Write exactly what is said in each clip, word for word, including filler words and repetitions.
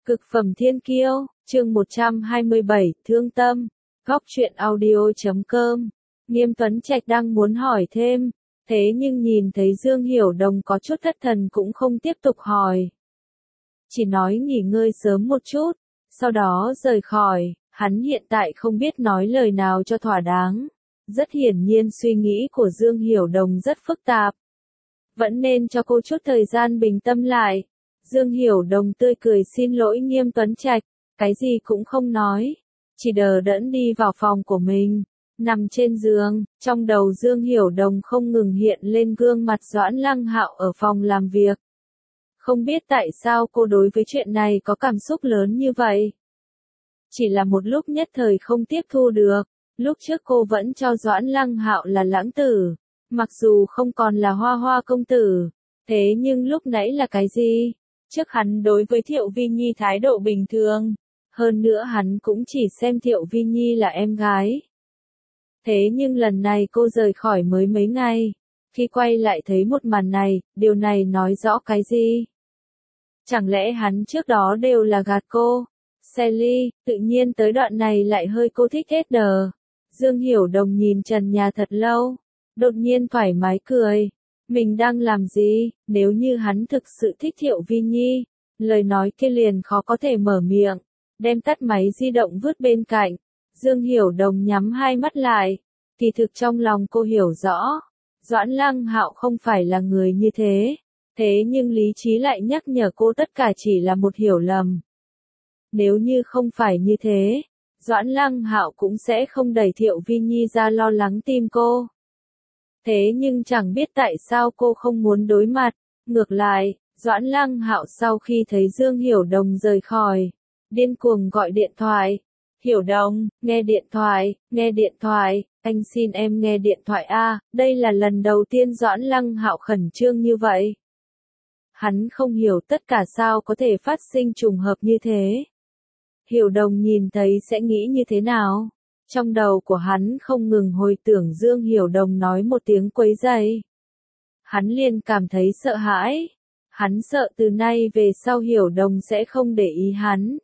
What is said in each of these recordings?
Cực phẩm thiên kiêu, chương một trăm hai mươi bảy, thương tâm, góc truyện audio chấm com. Nghiêm Tuấn Trạch đang muốn hỏi thêm, thế nhưng nhìn thấy Dương Hiểu Đồng có chút thất thần cũng không tiếp tục hỏi. Chỉ nói nghỉ ngơi sớm một chút, sau đó rời khỏi, hắn hiện tại không biết nói lời nào cho thỏa đáng. Rất hiển nhiên suy nghĩ của Dương Hiểu Đồng rất phức tạp. Vẫn nên cho cô chút thời gian bình tâm lại. Dương Hiểu Đồng tươi cười xin lỗi Nghiêm Tuấn Trạch, cái gì cũng không nói, chỉ đờ đẫn đi vào phòng của mình, nằm trên giường, trong đầu Dương Hiểu Đồng không ngừng hiện lên gương mặt Doãn Lăng Hạo ở phòng làm việc. Không biết tại sao cô đối với chuyện này có cảm xúc lớn như vậy. Chỉ là một lúc nhất thời không tiếp thu được, lúc trước cô vẫn cho Doãn Lăng Hạo là lãng tử, mặc dù không còn là Hoa Hoa công tử, thế nhưng lúc nãy là cái gì? Trước hắn đối với Thiệu Vi Nhi thái độ bình thường, hơn nữa hắn cũng chỉ xem Thiệu Vi Nhi là em gái. Thế nhưng lần này cô rời khỏi mới mấy ngày, khi quay lại thấy một màn này, điều này nói rõ cái gì? Chẳng lẽ hắn trước đó đều là gạt cô? Sally, tự nhiên tới đoạn này lại hơi cô thích hết đờ. Dương Hiểu Đồng nhìn trần nhà thật lâu, đột nhiên thoải mái cười. Mình đang làm gì, nếu như hắn thực sự thích Thiệu Vi Nhi, lời nói kia liền khó có thể mở miệng, đem tắt máy di động vứt bên cạnh. Dương Hiểu Đồng nhắm hai mắt lại, kỳ thực trong lòng cô hiểu rõ, Doãn Lăng Hạo không phải là người như thế, thế nhưng lý trí lại nhắc nhở cô tất cả chỉ là một hiểu lầm. Nếu như không phải như thế, Doãn Lăng Hạo cũng sẽ không đẩy Thiệu Vi Nhi ra lo lắng tim cô. Thế nhưng chẳng biết tại sao cô không muốn đối mặt, ngược lại, Doãn Lăng Hạo sau khi thấy Dương Hiểu Đồng rời khỏi, điên cuồng gọi điện thoại. Hiểu Đồng, nghe điện thoại, nghe điện thoại, anh xin em nghe điện thoại a. Đây là lần đầu tiên Doãn Lăng Hạo khẩn trương như vậy. Hắn không hiểu tất cả sao có thể phát sinh trùng hợp như thế. Hiểu Đồng nhìn thấy sẽ nghĩ như thế nào? Trong đầu của hắn không ngừng hồi tưởng Dương Hiểu Đồng nói một tiếng quấy rầy. Hắn liền cảm thấy sợ hãi. Hắn sợ từ nay về sau Hiểu Đồng sẽ không để ý hắn.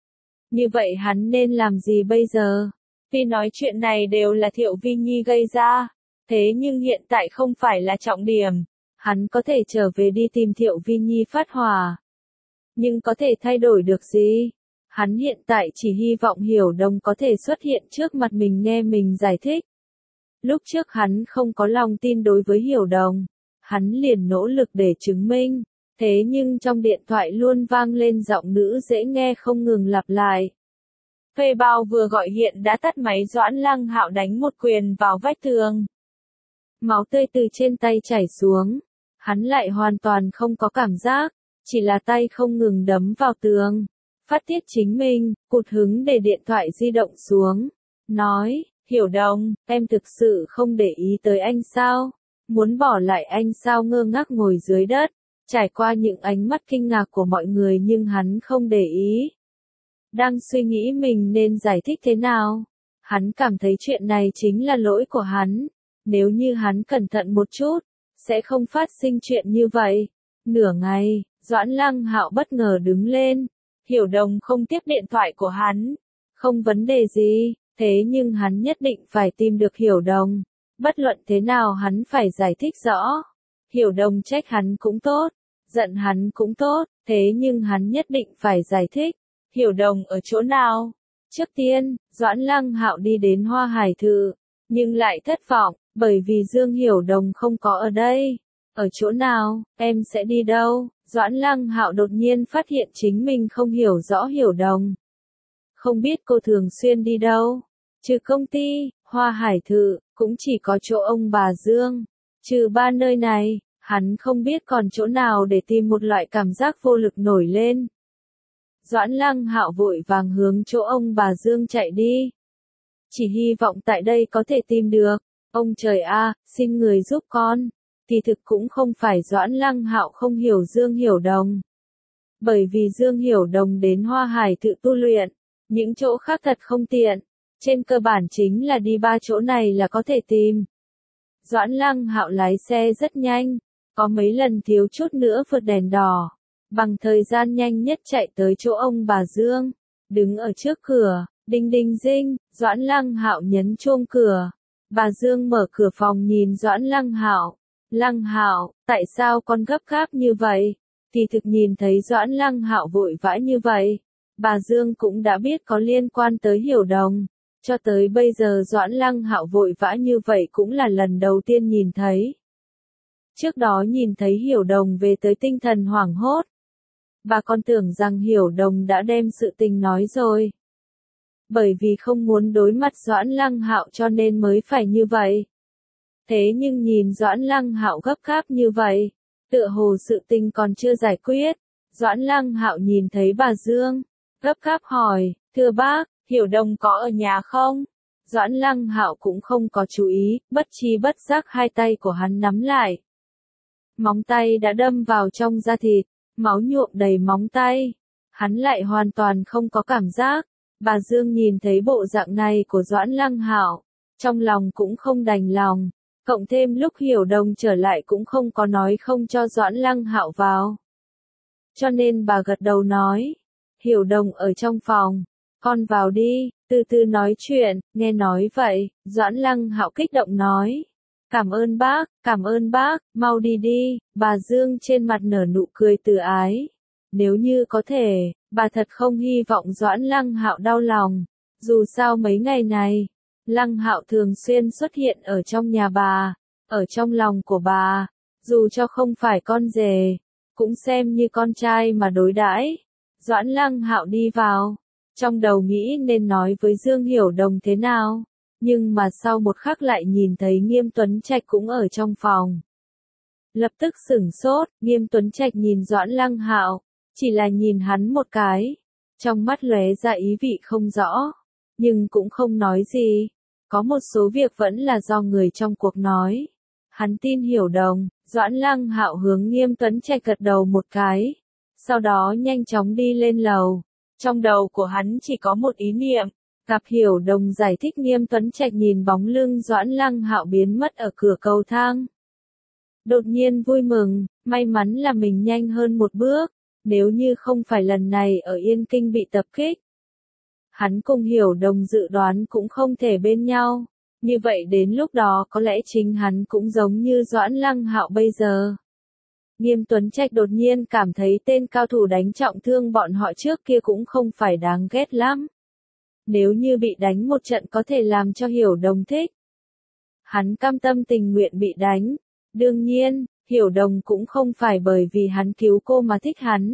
Như vậy hắn nên làm gì bây giờ? Vì nói chuyện này đều là Thiệu Vi Nhi gây ra. Thế nhưng hiện tại không phải là trọng điểm. Hắn có thể trở về đi tìm Thiệu Vi Nhi phát hỏa. Nhưng có thể thay đổi được gì? Hắn hiện tại chỉ hy vọng Hiểu Đồng có thể xuất hiện trước mặt mình nghe mình giải thích. Lúc trước hắn không có lòng tin đối với Hiểu Đồng, hắn liền nỗ lực để chứng minh, thế nhưng trong điện thoại luôn vang lên giọng nữ dễ nghe không ngừng lặp lại. Phê bao vừa gọi hiện đã tắt máy. Doãn Lăng Hạo đánh một quyền vào vách tường. Máu tươi từ trên tay chảy xuống, hắn lại hoàn toàn không có cảm giác, chỉ là tay không ngừng đấm vào tường. Phát tiết chính mình, cụt hứng để điện thoại di động xuống, nói, Hiểu Đồng, em thực sự không để ý tới anh sao? Muốn bỏ lại anh sao? Ngơ ngác ngồi dưới đất, trải qua những ánh mắt kinh ngạc của mọi người nhưng hắn không để ý. Đang suy nghĩ mình nên giải thích thế nào? Hắn cảm thấy chuyện này chính là lỗi của hắn, nếu như hắn cẩn thận một chút, sẽ không phát sinh chuyện như vậy. Nửa ngày, Doãn Lăng Hạo bất ngờ đứng lên. Hiểu Đồng không tiếp điện thoại của hắn. Không vấn đề gì, thế nhưng hắn nhất định phải tìm được Hiểu Đồng. Bất luận thế nào hắn phải giải thích rõ. Hiểu Đồng trách hắn cũng tốt, giận hắn cũng tốt, thế nhưng hắn nhất định phải giải thích. Hiểu Đồng ở chỗ nào? Trước tiên, Doãn Lăng Hạo đi đến Hoa Hải Thự, nhưng lại thất vọng, bởi vì Dương Hiểu Đồng không có ở đây. Ở chỗ nào, em sẽ đi đâu? Doãn Lăng Hạo đột nhiên phát hiện chính mình không hiểu rõ Hiểu Đồng. Không biết cô thường xuyên đi đâu? Trừ công ty, Hoa Hải Thự, cũng chỉ có chỗ ông bà Dương. Trừ ba nơi này, hắn không biết còn chỗ nào để tìm một loại cảm giác vô lực nổi lên. Doãn Lăng Hạo vội vàng hướng chỗ ông bà Dương chạy đi. Chỉ hy vọng tại đây có thể tìm được. Ông trời a, xin người giúp con. Thì thực cũng không phải Doãn Lăng Hạo không hiểu Dương Hiểu Đồng. Bởi vì Dương Hiểu Đồng đến Hoa Hải Thự tu luyện, những chỗ khác thật không tiện, trên cơ bản chính là đi ba chỗ này là có thể tìm. Doãn Lăng Hạo lái xe rất nhanh, có mấy lần thiếu chút nữa vượt đèn đỏ, bằng thời gian nhanh nhất chạy tới chỗ ông bà Dương, đứng ở trước cửa, đinh đinh ding, Doãn Lăng Hạo nhấn chuông cửa. Bà Dương mở cửa phòng nhìn Doãn Lăng Hạo. Lăng Hạo, tại sao con gấp gáp như vậy? Thì thực nhìn thấy Doãn Lăng Hạo vội vã như vậy, bà Dương cũng đã biết có liên quan tới Hiểu Đồng. Cho tới bây giờ Doãn Lăng Hạo vội vã như vậy cũng là lần đầu tiên nhìn thấy. Trước đó nhìn thấy Hiểu Đồng về tới tinh thần hoảng hốt. Bà còn tưởng rằng Hiểu Đồng đã đem sự tình nói rồi. Bởi vì không muốn đối mặt Doãn Lăng Hạo cho nên mới phải như vậy. Thế nhưng nhìn Doãn Lăng Hạo gấp gáp như vậy, tựa hồ sự tình còn chưa giải quyết. Doãn Lăng Hạo nhìn thấy bà Dương, gấp gáp hỏi, thưa bác, Hiểu Đồng có ở nhà không? Doãn Lăng Hạo cũng không có chú ý, bất chi bất giác hai tay của hắn nắm lại. Móng tay đã đâm vào trong da thịt, máu nhuộm đầy móng tay. Hắn lại hoàn toàn không có cảm giác. Bà Dương nhìn thấy bộ dạng này của Doãn Lăng Hạo, trong lòng cũng không đành lòng. Cộng thêm lúc Hiểu Đồng trở lại cũng không có nói không cho Doãn Lăng Hạo vào. Cho nên bà gật đầu nói, Hiểu Đồng ở trong phòng, con vào đi, từ từ nói chuyện. Nghe nói vậy, Doãn Lăng Hạo kích động nói, cảm ơn bác, cảm ơn bác, mau đi đi. Bà Dương trên mặt nở nụ cười từ ái. Nếu như có thể, bà thật không hy vọng Doãn Lăng Hạo đau lòng. Dù sao mấy ngày này, Lăng Hạo thường xuyên xuất hiện ở trong nhà bà, ở trong lòng của bà, dù cho không phải con rể, cũng xem như con trai mà đối đãi. Doãn Lăng Hạo đi vào, trong đầu nghĩ nên nói với Dương Hiểu Đồng thế nào, nhưng mà sau một khắc lại nhìn thấy Nghiêm Tuấn Trạch cũng ở trong phòng. Lập tức sửng sốt, Nghiêm Tuấn Trạch nhìn Doãn Lăng Hạo, chỉ là nhìn hắn một cái, trong mắt lóe ra ý vị không rõ, nhưng cũng không nói gì. Có một số việc vẫn là do người trong cuộc nói. Hắn tin Hiểu Đồng. Doãn Lăng Hạo hướng Nghiêm Tuấn Trạch gật đầu một cái, sau đó nhanh chóng đi lên lầu. Trong đầu của hắn chỉ có một ý niệm, gặp Hiểu Đồng giải thích. Nghiêm Tuấn Trạch nhìn bóng lưng Doãn Lăng Hạo biến mất ở cửa cầu thang. Đột nhiên vui mừng, may mắn là mình nhanh hơn một bước, nếu như không phải lần này ở Yên Kinh bị tập kích. Hắn cùng Hiểu Đồng dự đoán cũng không thể bên nhau, như vậy đến lúc đó có lẽ chính hắn cũng giống như Doãn Lăng Hạo bây giờ. Nghiêm Tuấn Trạch đột nhiên cảm thấy tên cao thủ đánh trọng thương bọn họ trước kia cũng không phải đáng ghét lắm. Nếu như bị đánh một trận có thể làm cho Hiểu Đồng thích, hắn cam tâm tình nguyện bị đánh. Đương nhiên, Hiểu Đồng cũng không phải bởi vì hắn cứu cô mà thích hắn.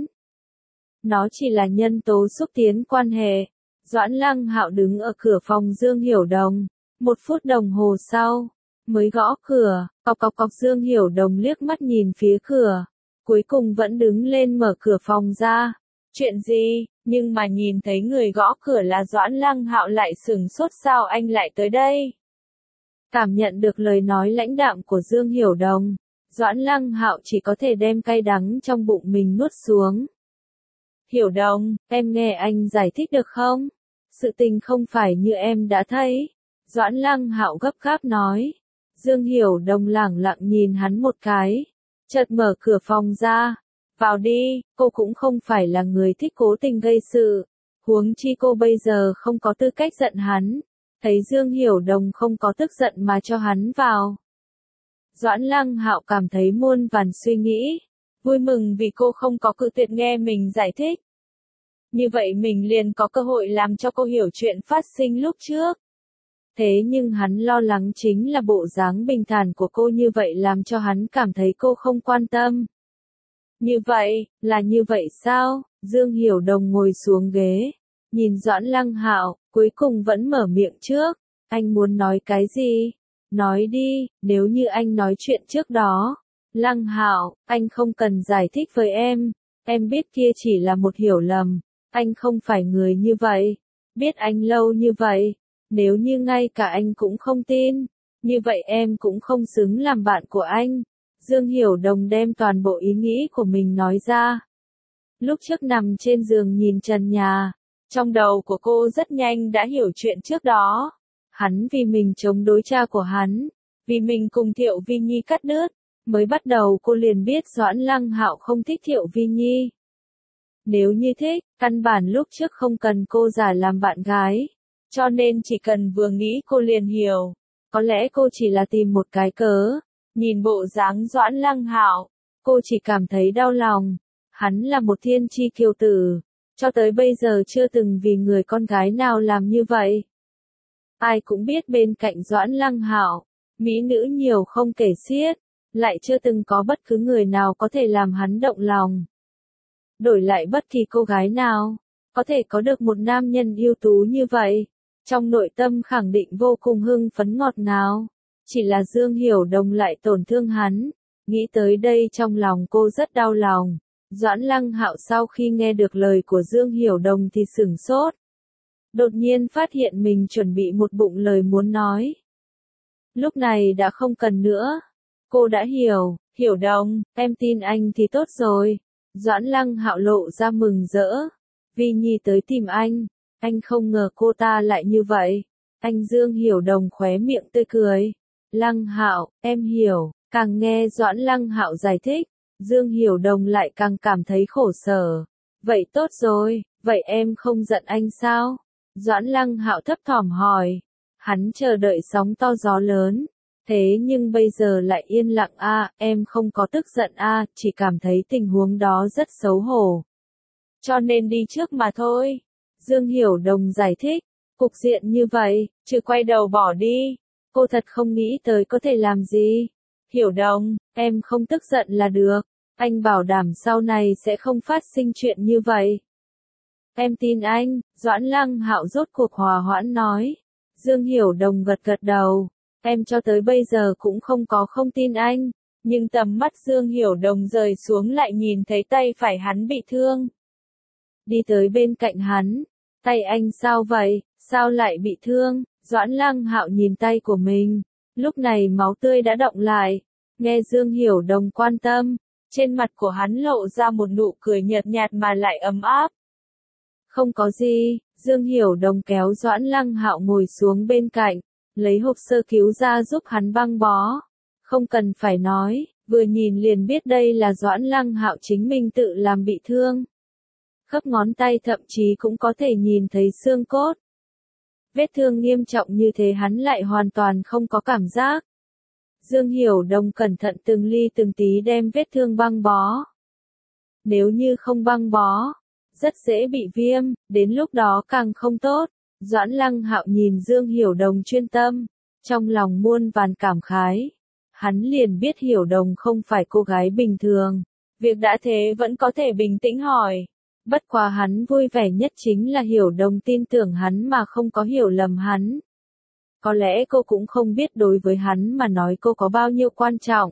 Nó chỉ là nhân tố xúc tiến quan hệ. Doãn Lăng Hạo đứng ở cửa phòng Dương Hiểu Đồng. Một phút đồng hồ sau, mới gõ cửa, cọc cọc cọc. Dương Hiểu Đồng liếc mắt nhìn phía cửa, cuối cùng vẫn đứng lên mở cửa phòng ra. Chuyện gì? Nhưng mà nhìn thấy người gõ cửa là Doãn Lăng Hạo lại sửng sốt, sao anh lại tới đây? Cảm nhận được lời nói lãnh đạm của Dương Hiểu Đồng, Doãn Lăng Hạo chỉ có thể đem cay đắng trong bụng mình nuốt xuống. Hiểu Đồng, em nghe anh giải thích được không? Sự tình không phải như em đã thấy. Doãn Lăng Hạo gấp gáp nói. Dương Hiểu Đồng lẳng lặng nhìn hắn một cái, chợt mở cửa phòng ra. Vào đi, cô cũng không phải là người thích cố tình gây sự. Huống chi cô bây giờ không có tư cách giận hắn. Thấy Dương Hiểu Đồng không có tức giận mà cho hắn vào. Doãn Lăng Hạo cảm thấy muôn vàn suy nghĩ. Vui mừng vì cô không có cự tuyệt nghe mình giải thích. Như vậy mình liền có cơ hội làm cho cô hiểu chuyện phát sinh lúc trước. Thế nhưng hắn lo lắng chính là bộ dáng bình thản của cô như vậy làm cho hắn cảm thấy cô không quan tâm. Như vậy, là như vậy sao? Dương Hiểu Đồng ngồi xuống ghế, nhìn Doãn Lăng Hạo, cuối cùng vẫn mở miệng trước. Anh muốn nói cái gì? Nói đi, nếu như anh nói chuyện trước đó. Lăng Hạo, anh không cần giải thích với em. Em biết kia chỉ là một hiểu lầm. Anh không phải người như vậy. Biết anh lâu như vậy. Nếu như ngay cả anh cũng không tin, như vậy em cũng không xứng làm bạn của anh. Dương Hiểu Đồng đem toàn bộ ý nghĩ của mình nói ra. Lúc trước nằm trên giường nhìn trần nhà, trong đầu của cô rất nhanh đã hiểu chuyện trước đó. Hắn vì mình chống đối cha của hắn, vì mình cùng Thiệu Vi Nhi cắt đứt, mới bắt đầu cô liền biết Doãn Lăng Hạo không thích Thiệu Vi Nhi. Nếu như thích, căn bản lúc trước không cần cô giả làm bạn gái. Cho nên chỉ cần vừa nghĩ cô liền hiểu. Có lẽ cô chỉ là tìm một cái cớ. Nhìn bộ dáng Doãn Lăng Hạo, cô chỉ cảm thấy đau lòng. Hắn là một thiên chi kiêu tử. Cho tới bây giờ chưa từng vì người con gái nào làm như vậy. Ai cũng biết bên cạnh Doãn Lăng Hạo, mỹ nữ nhiều không kể xiết, lại chưa từng có bất cứ người nào có thể làm hắn động lòng. Đổi lại bất kỳ cô gái nào, có thể có được một nam nhân ưu tú như vậy, trong nội tâm khẳng định vô cùng hưng phấn ngọt ngào. Chỉ là Dương Hiểu Đồng lại tổn thương hắn, nghĩ tới đây trong lòng cô rất đau lòng. Doãn Lăng Hạo sau khi nghe được lời của Dương Hiểu Đồng thì sửng sốt. Đột nhiên phát hiện mình chuẩn bị một bụng lời muốn nói. Lúc này đã không cần nữa. Cô đã hiểu, Hiểu Đồng, em tin anh thì tốt rồi. Doãn Lăng Hạo lộ ra mừng rỡ. Vi Nhi tới tìm anh, anh không ngờ cô ta lại như vậy. Anh Dương Hiểu Đồng khóe miệng tươi cười. Lăng Hạo, em hiểu, càng nghe Doãn Lăng Hạo giải thích, Dương Hiểu Đồng lại càng cảm thấy khổ sở. Vậy tốt rồi, vậy em không giận anh sao? Doãn Lăng Hạo thấp thỏm hỏi. Hắn chờ đợi sóng to gió lớn. Thế nhưng bây giờ lại yên lặng a, à, em không có tức giận a, à, chỉ cảm thấy tình huống đó rất xấu hổ. Cho nên đi trước mà thôi. Dương Hiểu Đồng giải thích, cục diện như vậy, chứ quay đầu bỏ đi. Cô thật không nghĩ tới có thể làm gì. Hiểu Đồng, em không tức giận là được. Anh bảo đảm sau này sẽ không phát sinh chuyện như vậy. Em tin anh, Doãn Lăng Hạo rốt cuộc hòa hoãn nói. Dương Hiểu Đồng gật gật đầu. Em cho tới bây giờ cũng không có không tin anh. Nhưng tầm mắt Dương Hiểu Đồng rời xuống lại nhìn thấy tay phải hắn bị thương. Đi tới bên cạnh hắn. Tay anh sao vậy, sao lại bị thương? Doãn Lăng Hạo nhìn tay của mình. Lúc này máu tươi đã đọng lại. Nghe Dương Hiểu Đồng quan tâm. Trên mặt của hắn lộ ra một nụ cười nhợt nhạt mà lại ấm áp. Không có gì, Dương Hiểu Đồng kéo Doãn Lăng Hạo ngồi xuống bên cạnh, lấy hộp sơ cứu ra giúp hắn băng bó. Không cần phải nói, vừa nhìn liền biết đây là Doãn Lăng Hạo chính mình tự làm bị thương. Khớp ngón tay thậm chí cũng có thể nhìn thấy xương cốt. Vết thương nghiêm trọng như thế hắn lại hoàn toàn không có cảm giác. Dương Hiểu Đồng cẩn thận từng ly từng tí đem vết thương băng bó. Nếu như không băng bó, rất dễ bị viêm, đến lúc đó càng không tốt. Doãn Lăng Hạo nhìn Dương Hiểu Đồng chuyên tâm, trong lòng muôn vàn cảm khái. Hắn liền biết Hiểu Đồng không phải cô gái bình thường. Việc đã thế vẫn có thể bình tĩnh hỏi. Bất quá hắn vui vẻ nhất chính là Hiểu Đồng tin tưởng hắn mà không có hiểu lầm hắn. Có lẽ cô cũng không biết đối với hắn mà nói cô có bao nhiêu quan trọng.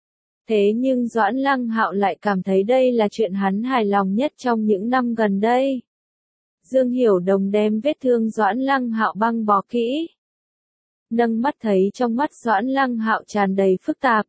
Thế nhưng Doãn Lăng Hạo lại cảm thấy đây là chuyện hắn hài lòng nhất trong những năm gần đây. Dương Hiểu Đồng đem vết thương Doãn Lăng Hạo băng bó kỹ. Nâng mắt thấy trong mắt Doãn Lăng Hạo tràn đầy phức tạp.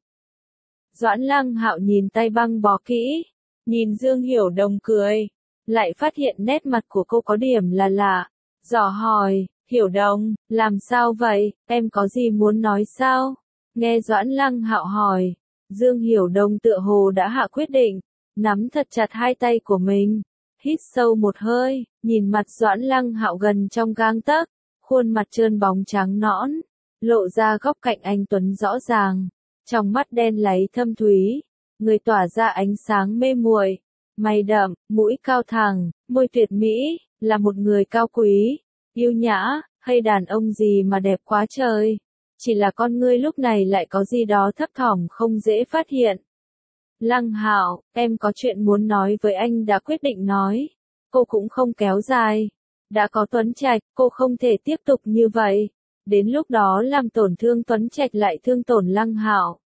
Doãn Lăng Hạo nhìn tay băng bó kỹ, nhìn Dương Hiểu Đồng cười, lại phát hiện nét mặt của cô có điểm là lạ, dò hỏi, Hiểu Đồng, làm sao vậy, em có gì muốn nói sao? Nghe Doãn Lăng Hạo hỏi, Dương Hiểu Đồng tựa hồ đã hạ quyết định, nắm thật chặt hai tay của mình, hít sâu một hơi, nhìn mặt Doãn Lăng Hạo gần trong gang tấc, khuôn mặt trơn bóng trắng nõn, lộ ra góc cạnh anh tuấn rõ ràng, trong mắt đen láy thâm thúy, người tỏa ra ánh sáng mê muội, mày đậm, mũi cao thẳng, môi tuyệt mỹ, là một người cao quý, yêu nhã, hay đàn ông gì mà đẹp quá trời. Chỉ là con ngươi lúc này lại có gì đó thấp thỏm không dễ phát hiện. Lăng Hạo, em có chuyện muốn nói với anh đã quyết định nói. Cô cũng không kéo dài. Đã có Tuấn Trạch, cô không thể tiếp tục như vậy. Đến lúc đó làm tổn thương Tuấn Trạch lại thương tổn Lăng Hạo.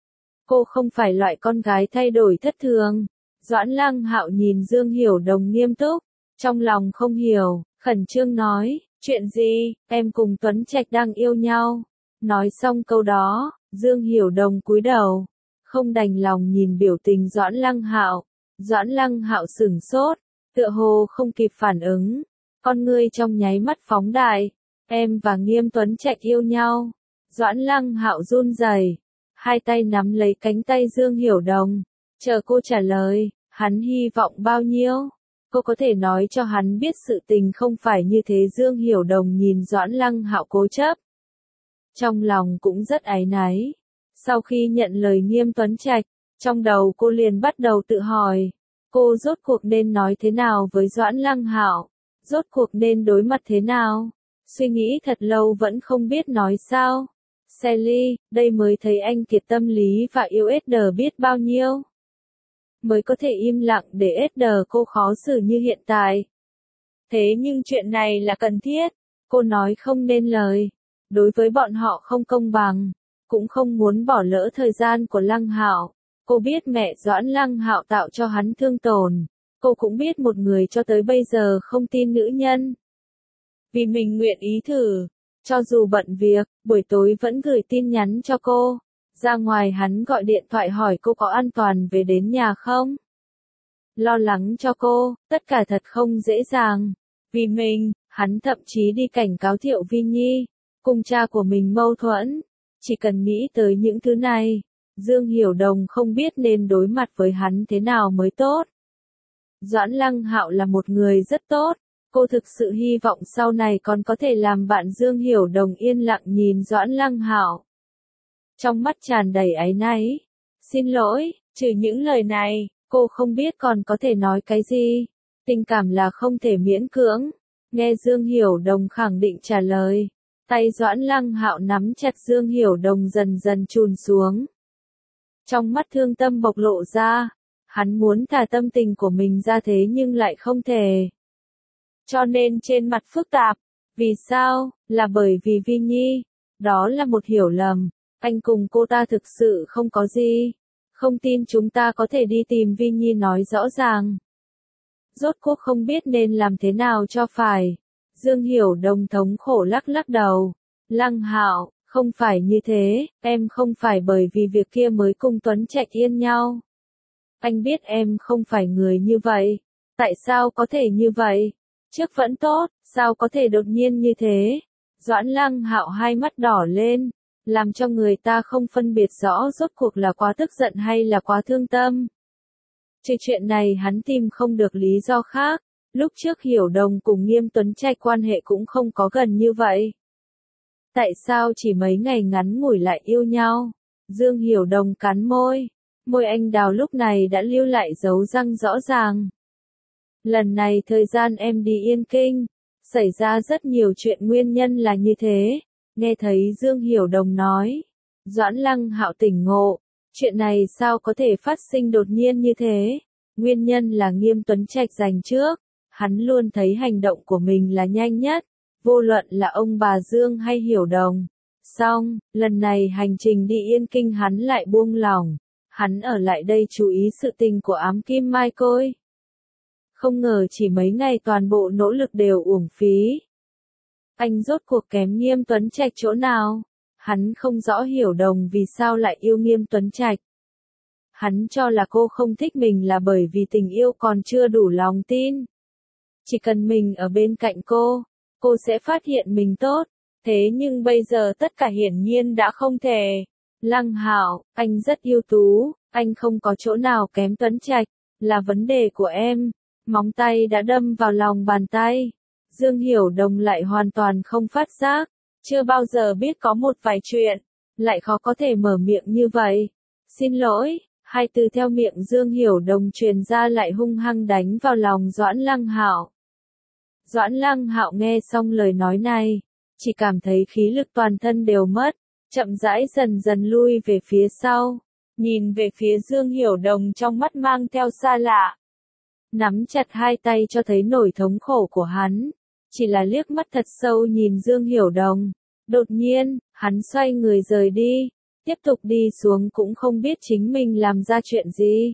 Cô không phải loại con gái thay đổi thất thường. Doãn Lăng Hạo nhìn Dương Hiểu Đồng nghiêm túc, trong lòng không hiểu, khẩn trương nói, chuyện gì, em cùng Tuấn Trạch đang yêu nhau. Nói xong câu đó, Dương Hiểu Đồng cúi đầu, không đành lòng nhìn biểu tình Doãn Lăng Hạo. Doãn Lăng Hạo sửng sốt, tựa hồ không kịp phản ứng, con ngươi trong nháy mắt phóng đại, em và Nghiêm Tuấn Trạch yêu nhau. Doãn Lăng Hạo run rẩy, hai tay nắm lấy cánh tay Dương Hiểu Đồng, chờ cô trả lời, hắn hy vọng bao nhiêu? cô có thể nói cho hắn biết sự tình không phải như thế. Dương Hiểu Đồng nhìn Doãn Lăng Hạo cố chấp. Trong lòng cũng rất áy náy. Sau khi nhận lời Nghiêm Tuấn Trạch, trong đầu cô liền bắt đầu tự hỏi, cô rốt cuộc nên nói thế nào với Doãn Lăng Hạo, rốt cuộc nên đối mặt thế nào. Suy nghĩ thật lâu vẫn không biết nói sao. Sally, đây mới thấy anh kiệt tâm lý và yêu Esther biết bao nhiêu. Mới có thể im lặng để Esther cô khó xử như hiện tại. Thế nhưng chuyện này là cần thiết, cô nói không nên lời. Đối với bọn họ không công bằng, cũng không muốn bỏ lỡ thời gian của Lăng Hạo. Cô biết mẹ Doãn Lăng Hạo tạo cho hắn thương tổn. Cô cũng biết một người cho tới bây giờ không tin nữ nhân. Vì mình nguyện ý thử, cho dù bận việc, buổi tối vẫn gửi tin nhắn cho cô. Ra ngoài hắn gọi điện thoại hỏi cô có an toàn về đến nhà không? Lo lắng cho cô, tất cả thật không dễ dàng. Vì mình, hắn thậm chí đi cảnh cáo Thiệu Vi Nhi, cùng cha của mình mâu thuẫn. Chỉ cần nghĩ tới những thứ này, Dương Hiểu Đồng không biết nên đối mặt với hắn thế nào mới tốt. Doãn Lăng Hạo là một người rất tốt. Cô thực sự hy vọng sau này còn có thể làm bạn. Dương Hiểu Đồng yên lặng nhìn Doãn Lăng Hạo. Trong mắt tràn đầy áy náy. Xin lỗi, trừ những lời này, cô không biết còn có thể nói cái gì. Tình cảm là không thể miễn cưỡng. Nghe Dương Hiểu Đồng khẳng định trả lời. Tay Doãn Lăng Hạo nắm chặt Dương Hiểu Đồng dần dần chùn xuống. Trong mắt thương tâm bộc lộ ra. Hắn muốn thả tâm tình của mình ra thế nhưng lại không thể. Cho nên trên mặt phức tạp. Vì sao? Là bởi vì Vi Nhi. Đó là một hiểu lầm. Anh cùng cô ta thực sự không có gì. Không tin chúng ta có thể đi tìm Vi Nhi nói rõ ràng. Rốt cuộc không biết nên làm thế nào cho phải. Dương Hiểu Đồng thống khổ lắc lắc đầu. Lăng Hạo, không phải như thế, em không phải bởi vì việc kia mới cùng Tuấn Trạch yên nhau. Anh biết em không phải người như vậy. Tại sao có thể như vậy? Trước vẫn tốt, sao có thể đột nhiên như thế? Doãn Lăng Hạo hai mắt đỏ lên, làm cho người ta không phân biệt rõ rốt cuộc là quá tức giận hay là quá thương tâm. Trừ chuyện này hắn tìm không được lý do khác. Lúc trước Hiểu Đồng cùng Nghiêm Tuấn Trạch quan hệ cũng không có gần như vậy. Tại sao chỉ mấy ngày ngắn ngủi lại yêu nhau? Dương Hiểu Đồng cắn môi. Môi anh đào lúc này đã lưu lại dấu răng rõ ràng. Lần này thời gian em đi Yên Kinh, xảy ra rất nhiều chuyện nguyên nhân là như thế. Nghe thấy Dương Hiểu Đồng nói. Doãn Lăng Hạo tỉnh ngộ. Chuyện này sao có thể phát sinh đột nhiên như thế? Nguyên nhân là Nghiêm Tuấn Trạch giành trước. Hắn luôn thấy hành động của mình là nhanh nhất. Vô luận là ông bà Dương hay Hiểu Đồng. Xong, lần này hành trình đi Yên Kinh hắn lại buông lỏng. Hắn ở lại đây chú ý sự tình của ám kim mai côi. Không ngờ chỉ mấy ngày toàn bộ nỗ lực đều uổng phí. Anh rốt cuộc kém Nghiêm Tuấn Trạch chỗ nào? Hắn không rõ Hiểu Đồng vì sao lại yêu Nghiêm Tuấn Trạch. Hắn cho là cô không thích mình là bởi vì tình yêu còn chưa đủ lòng tin. Chỉ cần mình ở bên cạnh cô, cô sẽ phát hiện mình tốt. Thế nhưng bây giờ tất cả hiển nhiên đã không thể. Lăng Hạo, anh rất ưu tú, anh không có chỗ nào kém Tuấn Trạch, là vấn đề của em. Móng tay đã đâm vào lòng bàn tay. Dương Hiểu Đồng lại hoàn toàn không phát giác, chưa bao giờ biết có một vài chuyện, lại khó có thể mở miệng như vậy. Xin lỗi, hai từ theo miệng Dương Hiểu Đồng truyền ra lại hung hăng đánh vào lòng Doãn Lăng Hạo. Doãn Lăng Hạo nghe xong lời nói này, chỉ cảm thấy khí lực toàn thân đều mất, chậm rãi dần dần lui về phía sau, nhìn về phía Dương Hiểu Đồng trong mắt mang theo xa lạ. Nắm chặt hai tay cho thấy nỗi thống khổ của hắn, chỉ là liếc mắt thật sâu nhìn Dương Hiểu Đồng. Đột nhiên, hắn xoay người rời đi, tiếp tục đi xuống cũng không biết chính mình làm ra chuyện gì.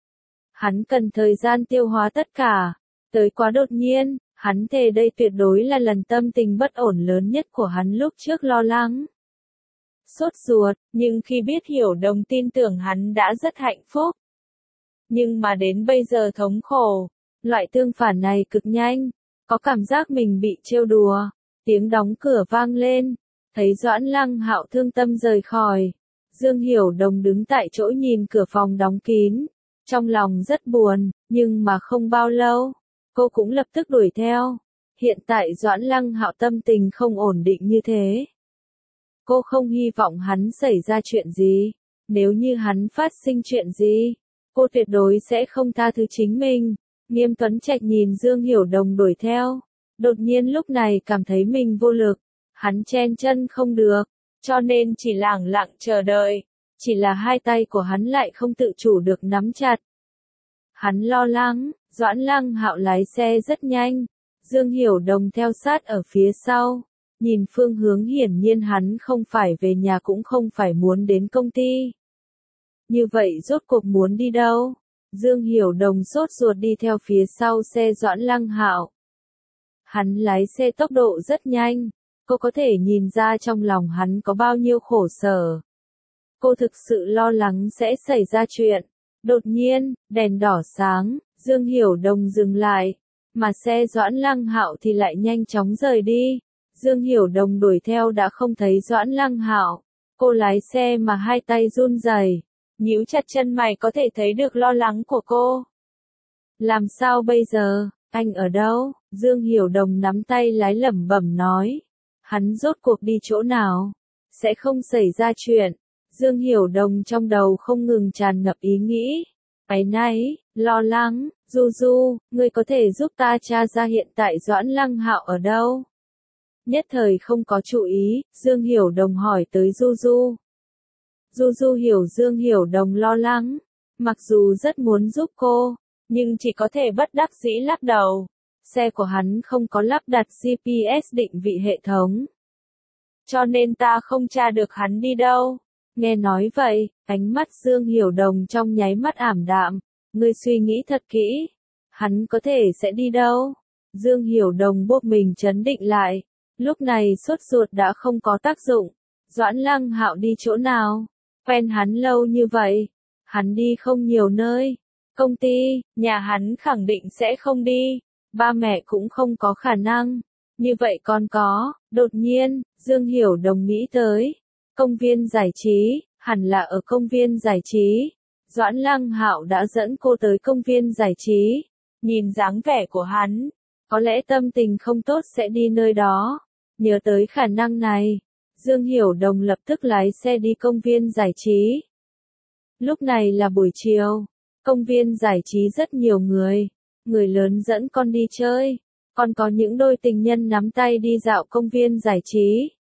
Hắn cần thời gian tiêu hóa tất cả, tới quá đột nhiên, hắn thề đây tuyệt đối là lần tâm tình bất ổn lớn nhất của hắn lúc trước lo lắng. Sốt ruột, nhưng khi biết Hiểu Đồng tin tưởng hắn đã rất hạnh phúc. Nhưng mà đến bây giờ thống khổ, loại tương phản này cực nhanh, có cảm giác mình bị trêu đùa. Tiếng đóng cửa vang lên, thấy Doãn Lăng Hạo thương tâm rời khỏi. Dương Hiểu Đồng đứng tại chỗ nhìn cửa phòng đóng kín, trong lòng rất buồn, nhưng mà không bao lâu, cô cũng lập tức đuổi theo. Hiện tại Doãn Lăng Hạo tâm tình không ổn định như thế. Cô không hy vọng hắn xảy ra chuyện gì. Nếu như hắn phát sinh chuyện gì, cô tuyệt đối sẽ không tha thứ chính mình. Nghiêm Tuấn Trạch nhìn Dương Hiểu Đồng đuổi theo. Đột nhiên lúc này cảm thấy mình vô lực. Hắn chen chân không được, cho nên chỉ lẳng lặng chờ đợi. Chỉ là hai tay của hắn lại không tự chủ được nắm chặt. Hắn lo lắng, Doãn Lăng Hạo lái xe rất nhanh. Dương Hiểu Đồng theo sát ở phía sau. Nhìn phương hướng hiển nhiên hắn không phải về nhà cũng không phải muốn đến công ty. Như vậy rốt cuộc muốn đi đâu? Dương Hiểu Đồng sốt ruột đi theo phía sau xe Doãn Lăng Hạo. Hắn lái xe tốc độ rất nhanh. Cô có thể nhìn ra trong lòng hắn có bao nhiêu khổ sở. Cô thực sự lo lắng sẽ xảy ra chuyện. Đột nhiên, đèn đỏ sáng, Dương Hiểu Đồng dừng lại. Mà xe Doãn Lăng Hạo thì lại nhanh chóng rời đi. Dương Hiểu Đồng đuổi theo đã không thấy Doãn Lăng Hạo. Cô lái xe mà hai tay run rẩy, nhíu chặt chân mày có thể thấy được lo lắng của cô. Làm sao bây giờ, anh ở đâu? Dương Hiểu Đồng nắm tay lái lẩm bẩm nói. Hắn rốt cuộc đi chỗ nào? Sẽ không xảy ra chuyện. Dương Hiểu Đồng trong đầu không ngừng tràn ngập ý nghĩ. Áy náy, lo lắng, Du Du, ngươi có thể giúp ta tra ra hiện tại Doãn Lăng Hạo ở đâu? Nhất thời không có chú ý, Dương Hiểu Đồng hỏi tới Du Du. Du Du hiểu Dương Hiểu Đồng lo lắng, mặc dù rất muốn giúp cô, nhưng chỉ có thể bất đắc dĩ lắc đầu. Xe của hắn không có lắp đặt giê pê ét định vị hệ thống. Cho nên ta không tra được hắn đi đâu. Nghe nói vậy, ánh mắt Dương Hiểu Đồng trong nháy mắt ảm đạm. Ngươi suy nghĩ thật kỹ. Hắn có thể sẽ đi đâu? Dương Hiểu Đồng buộc mình trấn định lại. Lúc này sốt ruột đã không có tác dụng. Doãn Lăng Hạo đi chỗ nào? Quen hắn lâu như vậy. Hắn đi không nhiều nơi. Công ty, nhà hắn khẳng định sẽ không đi. Ba mẹ cũng không có khả năng. Như vậy còn có, đột nhiên, Dương Hiểu Đồng nghĩ tới. Công viên giải trí, hẳn là ở công viên giải trí. Doãn Lăng Hạo đã dẫn cô tới công viên giải trí. Nhìn dáng vẻ của hắn, có lẽ tâm tình không tốt sẽ đi nơi đó. Nhớ tới khả năng này, Dương Hiểu Đồng lập tức lái xe đi công viên giải trí. Lúc này là buổi chiều, công viên giải trí rất nhiều người, người lớn dẫn con đi chơi, còn có những đôi tình nhân nắm tay đi dạo công viên giải trí.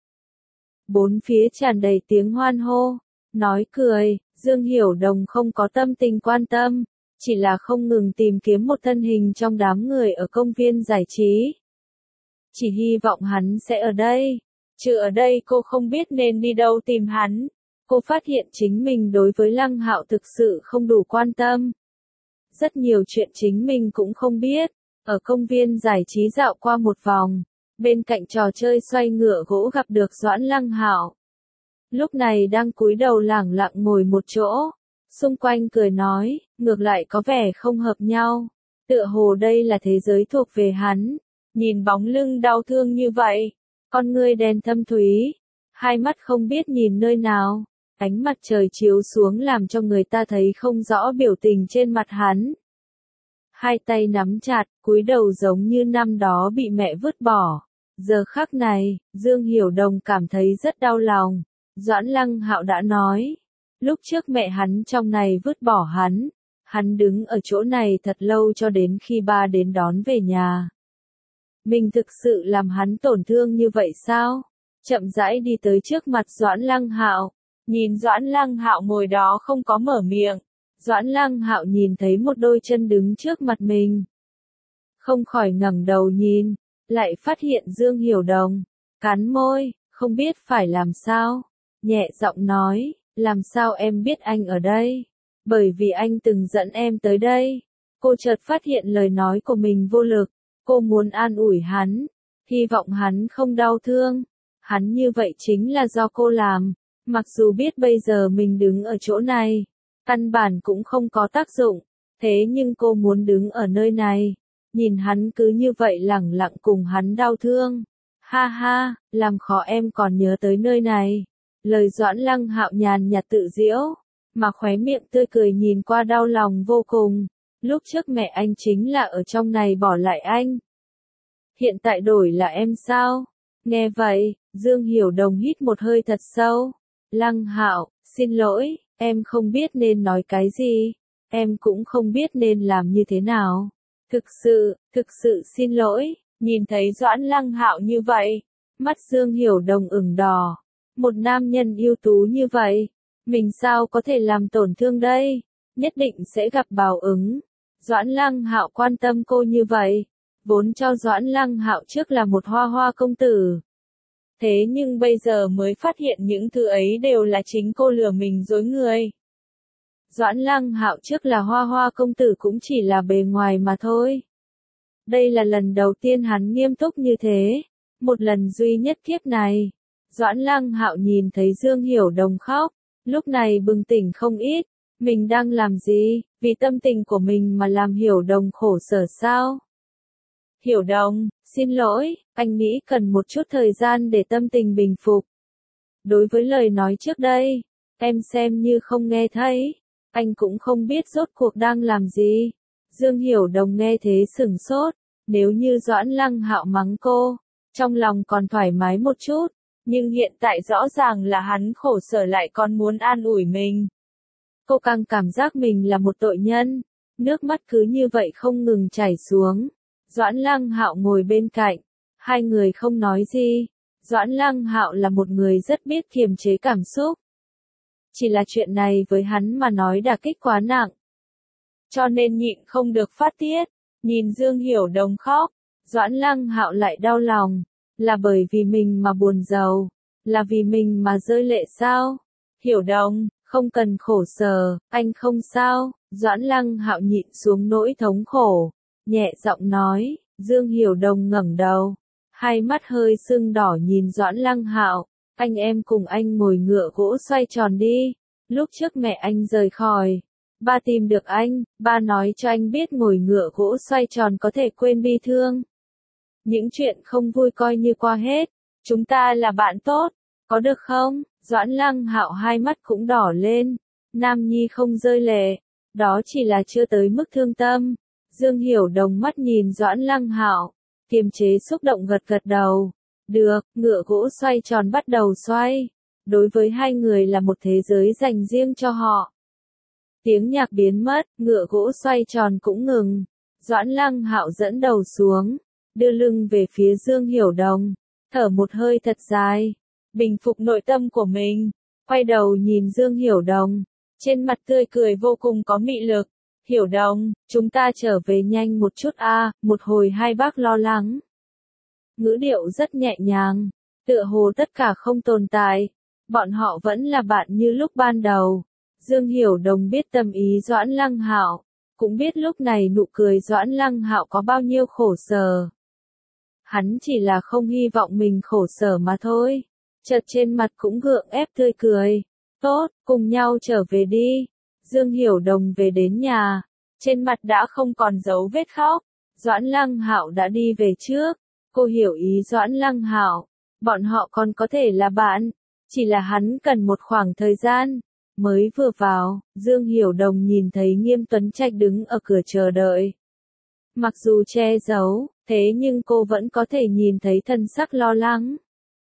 Bốn phía tràn đầy tiếng hoan hô, nói cười, Dương Hiểu Đồng không có tâm tình quan tâm, chỉ là không ngừng tìm kiếm một thân hình trong đám người ở công viên giải trí. Chỉ hy vọng hắn sẽ ở đây. Chứ ở đây cô không biết nên đi đâu tìm hắn. Cô phát hiện chính mình đối với Lăng Hạo thực sự không đủ quan tâm. Rất nhiều chuyện chính mình cũng không biết. Ở công viên giải trí dạo qua một vòng, bên cạnh trò chơi xoay ngựa gỗ gặp được Doãn Lăng Hạo. Lúc này đang cúi đầu lẳng lặng ngồi một chỗ. Xung quanh cười nói, ngược lại có vẻ không hợp nhau. Tựa hồ đây là thế giới thuộc về hắn. Nhìn bóng lưng đau thương như vậy, con ngươi đen thâm thúy, hai mắt không biết nhìn nơi nào, ánh mặt trời chiếu xuống làm cho người ta thấy không rõ biểu tình trên mặt hắn. Hai tay nắm chặt, cúi đầu giống như năm đó bị mẹ vứt bỏ. Giờ khắc này, Dương Hiểu Đồng cảm thấy rất đau lòng. Doãn Lăng Hạo đã nói, lúc trước mẹ hắn trong này vứt bỏ hắn, hắn đứng ở chỗ này thật lâu cho đến khi ba đến đón về nhà. Mình thực sự làm hắn tổn thương như vậy sao? Chậm rãi đi tới trước mặt Doãn Lăng Hạo, nhìn Doãn Lăng Hạo ngồi đó không có mở miệng. Doãn Lăng Hạo nhìn thấy một đôi chân đứng trước mặt mình, không khỏi ngẩng đầu nhìn, lại phát hiện Dương Hiểu Đồng, cắn môi, không biết phải làm sao, nhẹ giọng nói, làm sao em biết anh ở đây? Bởi vì anh từng dẫn em tới đây. Cô chợt phát hiện lời nói của mình vô lực. Cô muốn an ủi hắn, hy vọng hắn không đau thương. Hắn như vậy chính là do cô làm, mặc dù biết bây giờ mình đứng ở chỗ này, căn bản cũng không có tác dụng, thế nhưng cô muốn đứng ở nơi này, nhìn hắn cứ như vậy lẳng lặng cùng hắn đau thương. Ha ha, làm khó em còn nhớ tới nơi này. Lời Doãn Lăng Hạo nhàn nhạt tự giễu, mà khóe miệng tươi cười nhìn qua đau lòng vô cùng. Lúc trước mẹ anh chính là ở trong này bỏ lại anh. Hiện tại đổi là em sao? Nghe vậy, Dương Hiểu Đồng hít một hơi thật sâu. Lăng Hạo, xin lỗi, em không biết nên nói cái gì. Em cũng không biết nên làm như thế nào. Thực sự, thực sự xin lỗi. Nhìn thấy Doãn Lăng Hạo như vậy, mắt Dương Hiểu Đồng ửng đỏ. Một nam nhân ưu tú như vậy, mình sao có thể làm tổn thương đây? Nhất định sẽ gặp báo ứng. Doãn Lăng Hạo quan tâm cô như vậy, vốn cho Doãn Lăng Hạo trước là một hoa hoa công tử. Thế nhưng bây giờ mới phát hiện những thứ ấy đều là chính cô lừa mình dối người. Doãn Lăng Hạo trước là hoa hoa công tử cũng chỉ là bề ngoài mà thôi. Đây là lần đầu tiên hắn nghiêm túc như thế, một lần duy nhất kiếp này. Doãn Lăng Hạo nhìn thấy Dương Hiểu Đồng khóc, lúc này bừng tỉnh không ít. Mình đang làm gì, vì tâm tình của mình mà làm Hiểu Đồng khổ sở sao? Hiểu Đồng, xin lỗi, anh nghĩ cần một chút thời gian để tâm tình bình phục. Đối với lời nói trước đây, em xem như không nghe thấy, anh cũng không biết rốt cuộc đang làm gì. Dương Hiểu Đồng nghe thế sửng sốt, nếu như Doãn Lăng Hạo mắng cô, trong lòng còn thoải mái một chút, nhưng hiện tại rõ ràng là hắn khổ sở lại còn muốn an ủi mình. Cô càng cảm giác mình là một tội nhân, nước mắt cứ như vậy không ngừng chảy xuống. Doãn Lăng Hạo ngồi bên cạnh, hai người không nói gì. Doãn Lăng Hạo là một người rất biết kiềm chế cảm xúc. Chỉ là chuyện này với hắn mà nói đả kích quá nặng, cho nên nhịn không được phát tiết. Nhìn Dương Hiểu Đồng khóc, Doãn Lăng Hạo lại đau lòng, là bởi vì mình mà buồn rầu, là vì mình mà rơi lệ sao? Hiểu Đồng, không cần khổ sở, anh không sao. Doãn Lăng Hạo nhịn xuống nỗi thống khổ, nhẹ giọng nói. Dương Hiểu Đồng ngẩng đầu, hai mắt hơi sưng đỏ nhìn Doãn Lăng Hạo, anh em cùng anh ngồi ngựa gỗ xoay tròn đi. Lúc trước mẹ anh rời khỏi, ba tìm được anh, ba nói cho anh biết ngồi ngựa gỗ xoay tròn có thể quên bi thương. Những chuyện không vui coi như qua hết, chúng ta là bạn tốt, có được không? Doãn Lăng Hạo hai mắt cũng đỏ lên, Nam Nhi không rơi lệ, đó chỉ là chưa tới mức thương tâm. Dương Hiểu Đồng mắt nhìn Doãn Lăng Hạo, kiềm chế xúc động gật gật đầu. Được, ngựa gỗ xoay tròn bắt đầu xoay. Đối với hai người là một thế giới dành riêng cho họ. Tiếng nhạc biến mất, ngựa gỗ xoay tròn cũng ngừng. Doãn Lăng Hạo dẫn đầu xuống, đưa lưng về phía Dương Hiểu Đồng, thở một hơi thật dài, bình phục nội tâm của mình, quay đầu nhìn Dương Hiểu Đồng, trên mặt tươi cười vô cùng có mị lực. Hiểu Đồng, chúng ta trở về nhanh một chút a, à, một hồi hai bác lo lắng. Ngữ điệu rất nhẹ nhàng, tựa hồ tất cả không tồn tại, bọn họ vẫn là bạn như lúc ban đầu. Dương Hiểu Đồng biết tâm ý Doãn Lăng Hạo, cũng biết lúc này nụ cười Doãn Lăng Hạo có bao nhiêu khổ sở. Hắn chỉ là không hy vọng mình khổ sở mà thôi. Chợt trên mặt cũng gượng ép tươi cười. Tốt, cùng nhau trở về đi. Dương Hiểu Đồng về đến nhà, trên mặt đã không còn dấu vết khóc. Doãn Lăng Hạo đã đi về trước. Cô hiểu ý Doãn Lăng Hạo, bọn họ còn có thể là bạn, chỉ là hắn cần một khoảng thời gian. Mới vừa vào, Dương Hiểu Đồng nhìn thấy Nghiêm Tuấn Trạch đứng ở cửa chờ đợi. Mặc dù che giấu, thế nhưng cô vẫn có thể nhìn thấy thần sắc lo lắng.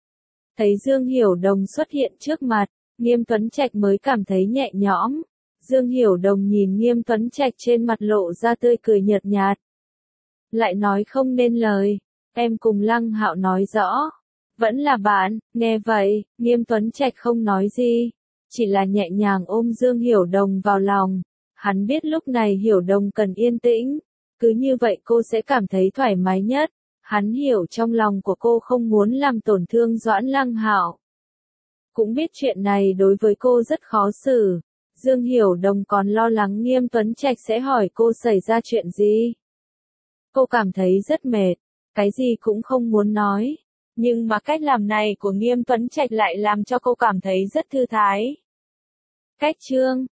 Thấy Dương Hiểu Đồng xuất hiện trước mặt, Nghiêm Tuấn Trạch mới cảm thấy nhẹ nhõm. Dương Hiểu Đồng nhìn Nghiêm Tuấn Trạch trên mặt lộ ra tươi cười nhợt nhạt. Lại nói không nên lời, em cùng Lăng Hạo nói rõ. Vẫn là bạn, nghe vậy, Nghiêm Tuấn Trạch không nói gì. Chỉ là nhẹ nhàng ôm Dương Hiểu Đồng vào lòng. Hắn biết lúc này Hiểu Đồng cần yên tĩnh. Cứ như vậy cô sẽ cảm thấy thoải mái nhất. Hắn hiểu trong lòng của cô không muốn làm tổn thương Doãn Lăng Hạo. Cũng biết chuyện này đối với cô rất khó xử. Dương Hiểu Đồng còn lo lắng Nghiêm Tuấn Trạch sẽ hỏi cô xảy ra chuyện gì. Cô cảm thấy rất mệt, cái gì cũng không muốn nói. Nhưng mà cách làm này của Nghiêm Tuấn Trạch lại làm cho cô cảm thấy rất thư thái. Cách chương